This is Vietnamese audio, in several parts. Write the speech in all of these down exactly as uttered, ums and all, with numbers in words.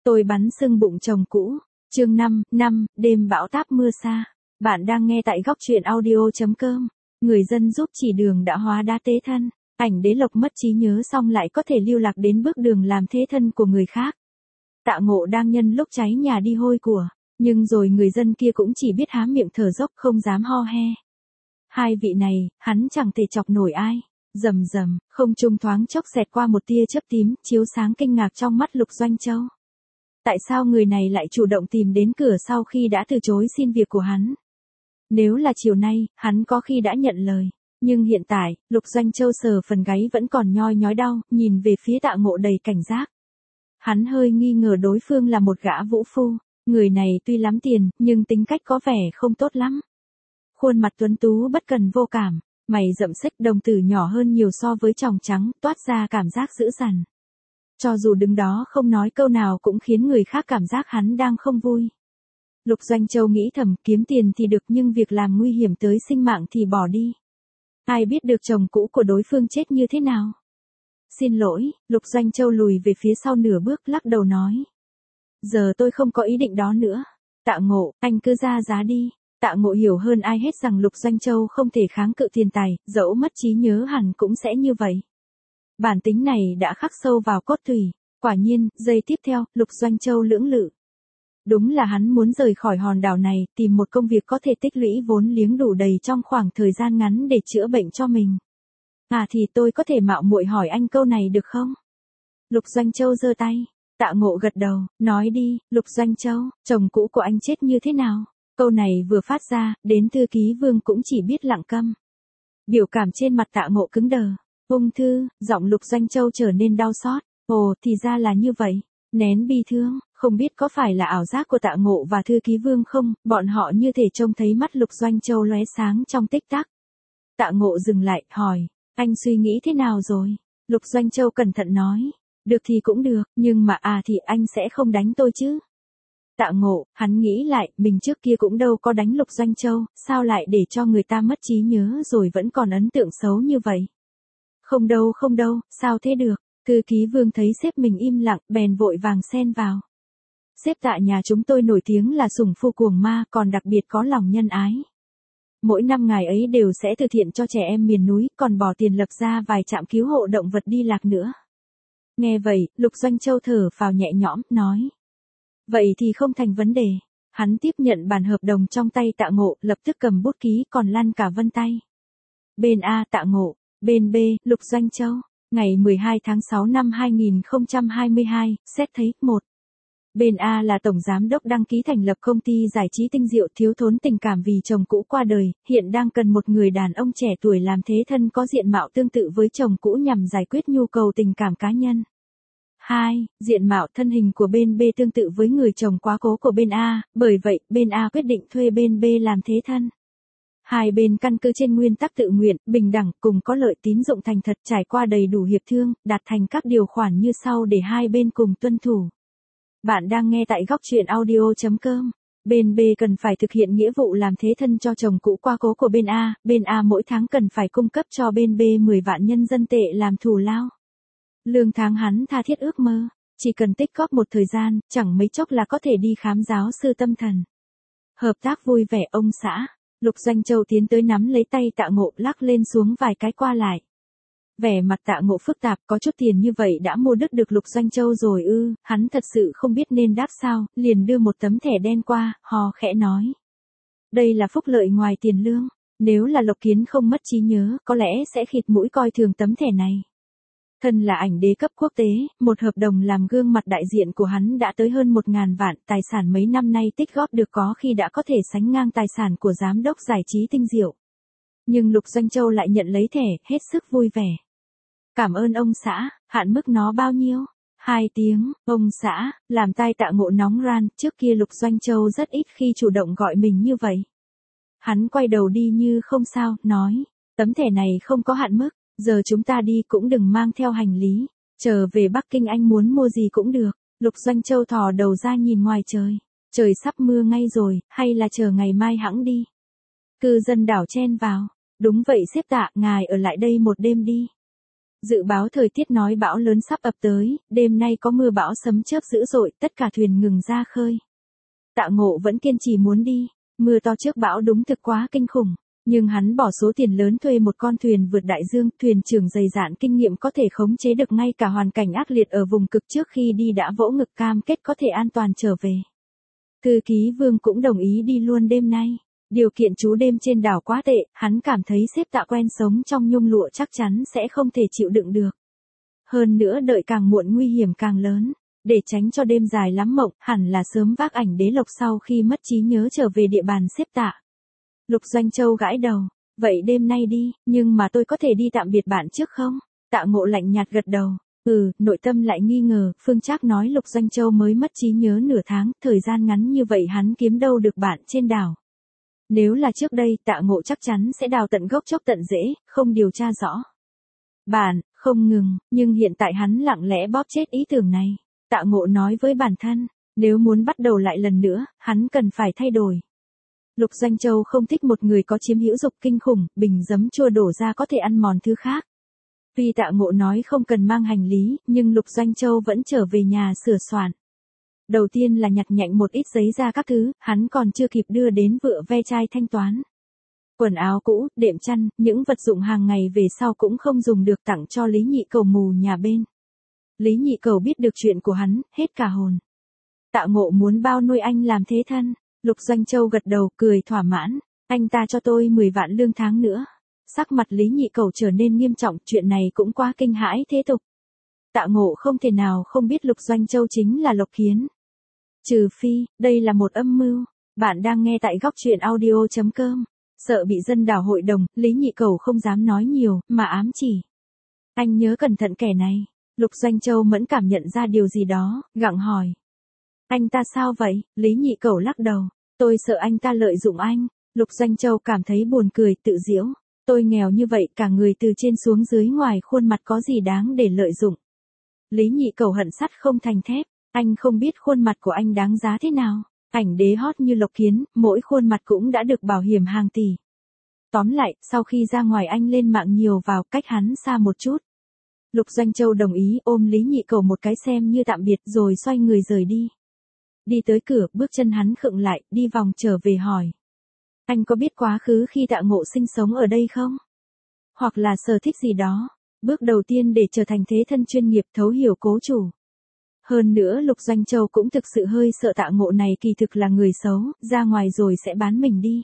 Tôi bắn sưng bụng chồng cũ. Chương năm, năm, đêm bão táp mưa xa. Bạn đang nghe tại góc truyện audio chấm com. Người dân giúp chỉ đường đã hóa đá tế thân. Ảnh đế lộc mất trí nhớ xong lại có thể lưu lạc đến bước đường làm thế thân của người khác. Tạ Ngộ đang nhân lúc cháy nhà đi hôi của. Nhưng rồi người dân kia cũng chỉ biết há miệng thở dốc không dám ho he. Hai vị này, hắn chẳng thể chọc nổi ai. Rầm rầm, không trung thoáng chốc xẹt qua một tia chớp tím, chiếu sáng kinh ngạc trong mắt Lục Doanh Châu. Tại sao người này lại chủ động tìm đến cửa sau khi đã từ chối xin việc của hắn? Nếu là chiều nay, hắn có khi đã nhận lời. Nhưng hiện tại, Lục Doanh Châu sờ phần gáy vẫn còn nhoi nhói đau, nhìn về phía Tạ Ngộ đầy cảnh giác. Hắn hơi nghi ngờ đối phương là một gã vũ phu. Người này tuy lắm tiền, nhưng tính cách có vẻ không tốt lắm. Khuôn mặt tuấn tú bất cần vô cảm, mày rậm xếch, đồng tử nhỏ hơn nhiều so với tròng trắng, toát ra cảm giác dữ dằn. Cho dù đứng đó không nói câu nào cũng khiến người khác cảm giác hắn đang không vui. Lục Doanh Châu nghĩ thầm, kiếm tiền thì được nhưng việc làm nguy hiểm tới sinh mạng thì bỏ đi. Ai biết được chồng cũ của đối phương chết như thế nào? Xin lỗi, Lục Doanh Châu lùi về phía sau nửa bước, lắc đầu nói. Giờ tôi không có ý định đó nữa. Tạ Ngộ, anh cứ ra giá đi. Tạ Ngộ hiểu hơn ai hết rằng Lục Doanh Châu không thể kháng cự tiền tài, dẫu mất trí nhớ hẳn cũng sẽ như vậy. Bản tính này đã khắc sâu vào cốt tủy. Quả nhiên, giây tiếp theo, Lục Doanh Châu lưỡng lự. Đúng là hắn muốn rời khỏi hòn đảo này, tìm một công việc có thể tích lũy vốn liếng đủ đầy trong khoảng thời gian ngắn để chữa bệnh cho mình. À thì tôi có thể mạo muội hỏi anh câu này được không? Lục Doanh Châu giơ tay. Tạ Ngộ gật đầu, nói đi, Lục Doanh Châu, chồng cũ của anh chết như thế nào? Câu này vừa phát ra, đến thư ký Vương cũng chỉ biết lặng câm. Biểu cảm trên mặt Tạ Ngộ cứng đờ. Ung thư, giọng Lục Doanh Châu trở nên đau xót. Ồ, thì ra là như vậy. Nén bi thương, không biết có phải là ảo giác của Tạ Ngộ và thư ký Vương không, bọn họ như thể trông thấy mắt Lục Doanh Châu lóe sáng trong tích tắc. Tạ Ngộ dừng lại, hỏi, anh suy nghĩ thế nào rồi? Lục Doanh Châu cẩn thận nói, được thì cũng được, nhưng mà à thì anh sẽ không đánh tôi chứ? Tạ Ngộ, hắn nghĩ lại, mình trước kia cũng đâu có đánh Lục Doanh Châu, sao lại để cho người ta mất trí nhớ rồi vẫn còn ấn tượng xấu như vậy? Không đâu không đâu, sao thế được? Thư ký Vương thấy sếp mình im lặng, bèn vội vàng xen vào. Sếp Tạ nhà chúng tôi nổi tiếng là sủng phu cuồng ma, còn đặc biệt có lòng nhân ái. Mỗi năm ngài ấy đều sẽ từ thiện cho trẻ em miền núi, còn bỏ tiền lập ra vài trạm cứu hộ động vật đi lạc nữa. Nghe vậy, Lục Doanh Châu thở phào nhẹ nhõm, nói. Vậy thì không thành vấn đề. Hắn tiếp nhận bản hợp đồng trong tay Tạ Ngộ, lập tức cầm bút ký còn lăn cả vân tay. Bên A Tạ Ngộ, bên B, Lục Doanh Châu. Ngày mười hai tháng sáu năm hai nghìn không trăm hai mươi hai, xét thấy, một. Bên A là tổng giám đốc đăng ký thành lập công ty giải trí Tinh Diệu, thiếu thốn tình cảm vì chồng cũ qua đời, hiện đang cần một người đàn ông trẻ tuổi làm thế thân có diện mạo tương tự với chồng cũ nhằm giải quyết nhu cầu tình cảm cá nhân. hai. Diện mạo thân hình của bên B tương tự với người chồng quá cố của bên A, bởi vậy, bên A quyết định thuê bên B làm thế thân. Hai bên căn cứ trên nguyên tắc tự nguyện, bình đẳng, cùng có lợi, tín dụng thành thật, trải qua đầy đủ hiệp thương, đạt thành các điều khoản như sau để hai bên cùng tuân thủ. Bạn đang nghe tại góc truyện audio chấm com. Bên B cần phải thực hiện nghĩa vụ làm thế thân cho chồng cũ qua cố của bên A, bên A mỗi tháng cần phải cung cấp cho bên B mười vạn nhân dân tệ làm thù lao. Lương tháng hắn tha thiết ước mơ, chỉ cần tích góp một thời gian, chẳng mấy chốc là có thể đi khám giáo sư tâm thần. Hợp tác vui vẻ ông xã. Lục Doanh Châu tiến tới nắm lấy tay Tạ Ngộ, lắc lên xuống vài cái qua lại. Vẻ mặt Tạ Ngộ phức tạp, có chút tiền như vậy đã mua đứt được Lục Doanh Châu rồi ư? Hắn thật sự không biết nên đáp sao, liền đưa một tấm thẻ đen qua, hò khẽ nói. Đây là phúc lợi ngoài tiền lương, nếu là Lộc Kiến không mất trí nhớ, có lẽ sẽ khịt mũi coi thường tấm thẻ này. Thân là ảnh đế cấp quốc tế, một hợp đồng làm gương mặt đại diện của hắn đã tới hơn một ngàn vạn, tài sản mấy năm nay tích góp được có khi đã có thể sánh ngang tài sản của giám đốc giải trí Tinh Diệu. Nhưng Lục Doanh Châu lại nhận lấy thẻ, hết sức vui vẻ. Cảm ơn ông xã, hạn mức nó bao nhiêu? Hai tiếng, ông xã, làm tai Tạ Ngộ nóng ran, trước kia Lục Doanh Châu rất ít khi chủ động gọi mình như vậy. Hắn quay đầu đi như không sao, nói, tấm thẻ này không có hạn mức. Giờ chúng ta đi cũng đừng mang theo hành lý. Trở về Bắc Kinh anh muốn mua gì cũng được. Lục Doanh Châu thò đầu ra nhìn ngoài trời. Trời sắp mưa ngay rồi, hay là chờ ngày mai hẵng đi. Cư dân đảo chen vào. Đúng vậy sếp Tạ, ngài ở lại đây một đêm đi. Dự báo thời tiết nói bão lớn sắp ập tới, đêm nay có mưa bão sấm chớp dữ dội, tất cả thuyền ngừng ra khơi. Tạ Ngộ vẫn kiên trì muốn đi, mưa to trước bão đúng thực quá kinh khủng, nhưng hắn bỏ số tiền lớn thuê một con thuyền vượt đại dương, thuyền trưởng dày dạn kinh nghiệm có thể khống chế được ngay cả hoàn cảnh ác liệt ở vùng cực trước khi đi đã vỗ ngực cam kết có thể an toàn trở về. Thư ký Vương cũng đồng ý đi luôn đêm nay. Điều kiện trú đêm trên đảo quá tệ, hắn cảm thấy sếp Tạ quen sống trong nhung lụa chắc chắn sẽ không thể chịu đựng được. Hơn nữa đợi càng muộn nguy hiểm càng lớn. Để tránh cho đêm dài lắm mộng, hẳn là sớm vác ảnh đế lộc sau khi mất trí nhớ trở về địa bàn sếp Tạ. Lục Doanh Châu gãi đầu, vậy đêm nay đi, nhưng mà tôi có thể đi tạm biệt bạn trước không? Tạ Ngộ lạnh nhạt gật đầu, ừ, nội tâm lại nghi ngờ, Phương Trác nói Lục Doanh Châu mới mất trí nhớ nửa tháng, thời gian ngắn như vậy hắn kiếm đâu được bạn trên đảo. Nếu là trước đây, Tạ Ngộ chắc chắn sẽ đào tận gốc chốc tận rễ, không điều tra rõ. Bạn, không ngừng, nhưng hiện tại hắn lặng lẽ bóp chết ý tưởng này. Tạ Ngộ nói với bản thân, nếu muốn bắt đầu lại lần nữa, hắn cần phải thay đổi. Lục Doanh Châu không thích một người có chiếm hữu dục kinh khủng, bình giấm chua đổ ra có thể ăn mòn thứ khác. Tuy Tạ Ngộ nói không cần mang hành lý, nhưng Lục Doanh Châu vẫn trở về nhà sửa soạn. Đầu tiên là nhặt nhạnh một ít giấy ra các thứ, hắn còn chưa kịp đưa đến vựa ve chai thanh toán. Quần áo cũ, đệm chăn, những vật dụng hàng ngày về sau cũng không dùng được tặng cho Lý Nhị Cầu mù nhà bên. Lý Nhị Cầu biết được chuyện của hắn, hết cả hồn. Tạ Ngộ muốn bao nuôi anh làm thế thân. Lục Doanh Châu gật đầu, cười thỏa mãn. Anh ta cho tôi mười vạn lương tháng nữa. Sắc mặt Lý Nhị Cầu trở nên nghiêm trọng, chuyện này cũng quá kinh hãi thế tục. Tạ Ngộ không thể nào không biết Lục Doanh Châu chính là Lộc Kiến. Trừ phi, đây là một âm mưu. Bạn đang nghe tại góc truyện audio chấm com. Sợ bị dân đảo hội đồng, Lý Nhị Cầu không dám nói nhiều, mà ám chỉ. Anh nhớ cẩn thận kẻ này. Lục Doanh Châu mẫn cảm nhận ra điều gì đó, gặng hỏi. Anh ta sao vậy? Lý Nhị Cầu lắc đầu. Tôi sợ anh ta lợi dụng anh. Lục Doanh Châu cảm thấy buồn cười, tự giễu. Tôi nghèo như vậy, cả người từ trên xuống dưới ngoài khuôn mặt có gì đáng để lợi dụng. Lý Nhị Cầu hận sắt không thành thép. Anh không biết khuôn mặt của anh đáng giá thế nào. Ảnh đế hot như Lộc Kiến, mỗi khuôn mặt cũng đã được bảo hiểm hàng tỷ. Tóm lại, sau khi ra ngoài anh lên mạng nhiều vào, cách hắn xa một chút. Lục Doanh Châu đồng ý, ôm Lý Nhị Cầu một cái xem như tạm biệt rồi xoay người rời đi. Đi tới cửa, bước chân hắn khựng lại, đi vòng trở về hỏi. Anh có biết quá khứ khi Tạ Ngộ sinh sống ở đây không? Hoặc là sở thích gì đó? Bước đầu tiên để trở thành thế thân chuyên nghiệp thấu hiểu cố chủ. Hơn nữa Lục Doanh Châu cũng thực sự hơi sợ Tạ Ngộ này kỳ thực là người xấu, ra ngoài rồi sẽ bán mình đi.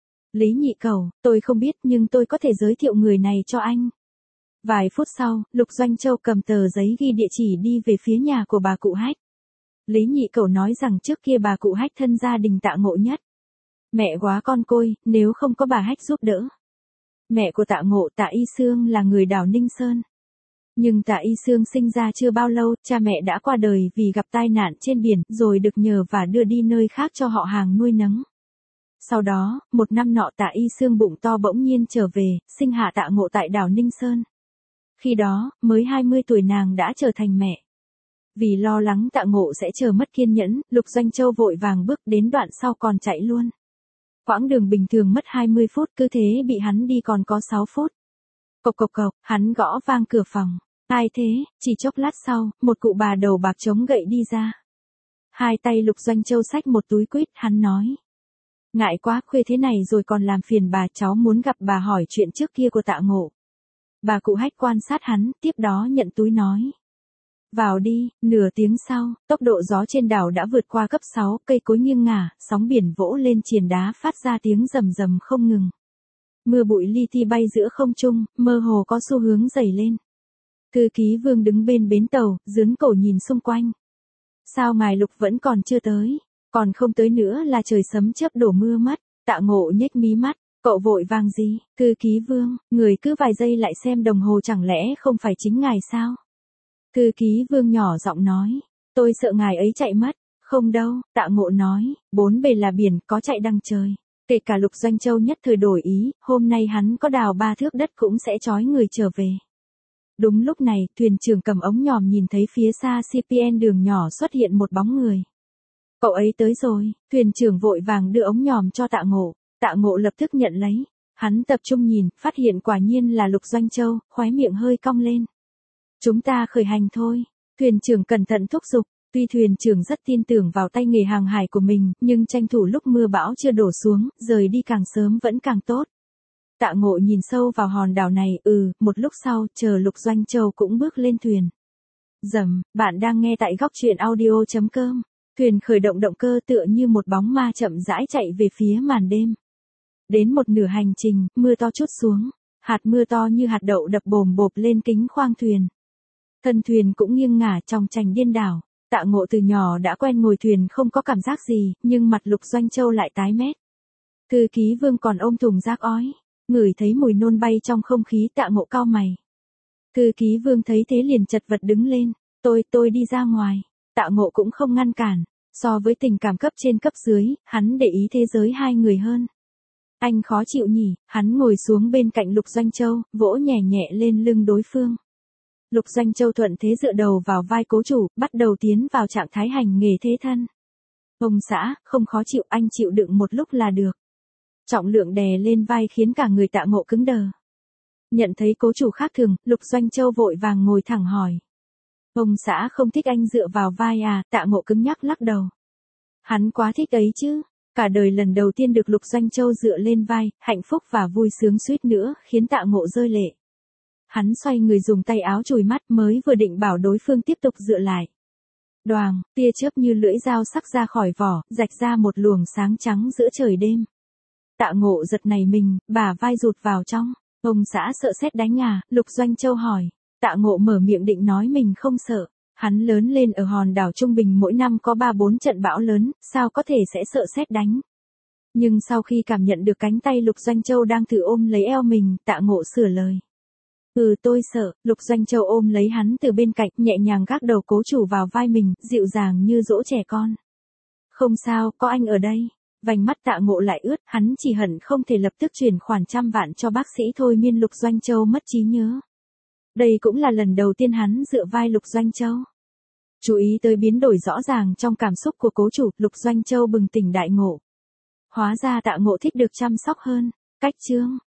Lý Nhị Cầu, tôi không biết nhưng tôi có thể giới thiệu người này cho anh. Vài phút sau, Lục Doanh Châu cầm tờ giấy ghi địa chỉ đi về phía nhà của bà cụ Hách. Lý Nhị Cầu nói rằng trước kia bà cụ Hách thân gia đình Tạ Ngộ nhất. Mẹ quá con côi, nếu không có bà Hách giúp đỡ. Mẹ của Tạ Ngộ, Tạ Y Sương là người đảo Ninh Sơn. Nhưng Tạ Y Sương sinh ra chưa bao lâu, cha mẹ đã qua đời vì gặp tai nạn trên biển, rồi được nhờ và đưa đi nơi khác cho họ hàng nuôi nấng. Sau đó, một năm nọ Tạ Y Sương bụng to bỗng nhiên trở về, sinh hạ Tạ Ngộ tại đảo Ninh Sơn. Khi đó, mới hai mươi tuổi nàng đã trở thành mẹ. Vì lo lắng Tạ Ngộ sẽ chờ mất kiên nhẫn, Lục Doanh Châu vội vàng bước đến đoạn sau còn chạy luôn. Quãng đường bình thường mất hai mươi phút, cứ thế bị hắn đi còn có sáu phút. Cộc cộc cộc, hắn gõ vang cửa phòng. Ai thế? Chỉ chốc lát sau, một cụ bà đầu bạc chống gậy đi ra. Hai tay Lục Doanh Châu xách một túi quýt, hắn nói. Ngại quá, khuya thế này rồi còn làm phiền bà, cháu muốn gặp bà hỏi chuyện trước kia của Tạ Ngộ. Bà cụ Hách quan sát hắn, tiếp đó nhận túi nói. Vào đi. Nửa tiếng sau, tốc độ gió trên đảo đã vượt qua cấp sáu, cây cối nghiêng ngả, sóng biển vỗ lên triền đá phát ra tiếng rầm rầm không ngừng. Mưa bụi li ti bay giữa không trung, mơ hồ có xu hướng dày lên. Thư ký Vương đứng bên bến tàu, dướn cổ nhìn xung quanh. Sao ngài Lục vẫn còn chưa tới? Còn không tới nữa là trời sấm chớp đổ mưa mất. Tạ Ngộ nhếch mí mắt. Cậu vội vàng gì? Thư ký Vương, người cứ vài giây lại xem đồng hồ, chẳng lẽ không phải chính ngài sao? Thư ký Vương nhỏ giọng nói. Tôi sợ ngài ấy chạy mất. Không đâu, Tạ Ngộ nói. Bốn bề là biển, có chạy đằng trời. Kể cả Lục Doanh Châu nhất thời đổi ý, hôm nay hắn có đào ba thước đất cũng sẽ trói người trở về. Đúng lúc này, thuyền trưởng cầm ống nhòm nhìn thấy phía xa xê pê en đường nhỏ xuất hiện một bóng người. Cậu ấy tới rồi, thuyền trưởng vội vàng đưa ống nhòm cho Tạ Ngộ. Tạ Ngộ lập tức nhận lấy. Hắn tập trung nhìn, phát hiện quả nhiên là Lục Doanh Châu, khóe miệng hơi cong lên. Chúng ta khởi hành thôi. Thuyền trưởng cẩn thận thúc giục. Tuy thuyền trưởng rất tin tưởng vào tay nghề hàng hải của mình, nhưng tranh thủ lúc mưa bão chưa đổ xuống, rời đi càng sớm vẫn càng tốt. Tạ Ngộ nhìn sâu vào hòn đảo này, ừ, một lúc sau, chờ Lục Doanh Châu cũng bước lên thuyền. Dầm, bạn đang nghe tại góc truyện audio chấm com. Thuyền khởi động động cơ tựa như một bóng ma chậm rãi chạy về phía màn đêm. Đến một nửa hành trình, mưa to trút xuống. Hạt mưa to như hạt đậu đập bồm bộp lên kính khoang thuyền. Thân thuyền cũng nghiêng ngả trong chành điên đảo. Tạ Ngộ từ nhỏ đã quen ngồi thuyền không có cảm giác gì, nhưng mặt Lục Doanh Châu lại tái mét. Thư ký Vương còn ôm thùng rác ói, ngửi thấy mùi nôn bay trong không khí. Tạ Ngộ cau mày. Thư ký Vương thấy thế liền chật vật đứng lên, tôi, tôi đi ra ngoài. Tạ Ngộ cũng không ngăn cản, so với tình cảm cấp trên cấp dưới, hắn để ý thế giới hai người hơn. Anh khó chịu nhỉ, hắn ngồi xuống bên cạnh Lục Doanh Châu, vỗ nhẹ nhẹ lên lưng đối phương. Lục Doanh Châu thuận thế dựa đầu vào vai cố chủ, bắt đầu tiến vào trạng thái hành nghề thế thân. Ông xã, không khó chịu, anh chịu đựng một lúc là được. Trọng lượng đè lên vai khiến cả người Tạ Ngộ cứng đờ. Nhận thấy cố chủ khác thường, Lục Doanh Châu vội vàng ngồi thẳng hỏi. Ông xã không thích anh dựa vào vai à? Tạ Ngộ cứng nhắc lắc đầu. Hắn quá thích ấy chứ. Cả đời lần đầu tiên được Lục Doanh Châu dựa lên vai, hạnh phúc và vui sướng suýt nữa khiến Tạ Ngộ rơi lệ. Hắn xoay người dùng tay áo chùi mắt, mới vừa định bảo đối phương tiếp tục dựa lại. Đoàng, tia chớp như lưỡi dao sắc ra khỏi vỏ, rạch ra một luồng sáng trắng giữa trời đêm. Tạ Ngộ giật nảy mình, bả vai rụt vào trong. Ông xã sợ sét đánh à? Lục Doanh Châu hỏi. Tạ Ngộ mở miệng định nói mình không sợ. Hắn lớn lên ở hòn đảo trung bình mỗi năm có ba bốn trận bão lớn, sao có thể sẽ sợ sét đánh. Nhưng sau khi cảm nhận được cánh tay Lục Doanh Châu đang thử ôm lấy eo mình, Tạ Ngộ sửa lời. Ừ, tôi sợ. Lục Doanh Châu ôm lấy hắn từ bên cạnh, nhẹ nhàng gác đầu cố chủ vào vai mình, dịu dàng như dỗ trẻ con. Không sao, có anh ở đây. Vành mắt Tạ Ngộ lại ướt, hắn chỉ hận không thể lập tức chuyển khoản trăm vạn cho bác sĩ thôi miên Lục Doanh Châu mất trí nhớ. Đây cũng là lần đầu tiên hắn dựa vai Lục Doanh Châu. Chú ý tới biến đổi rõ ràng trong cảm xúc của cố chủ, Lục Doanh Châu bừng tỉnh đại ngộ. Hóa ra Tạ Ngộ thích được chăm sóc hơn. Cách chương.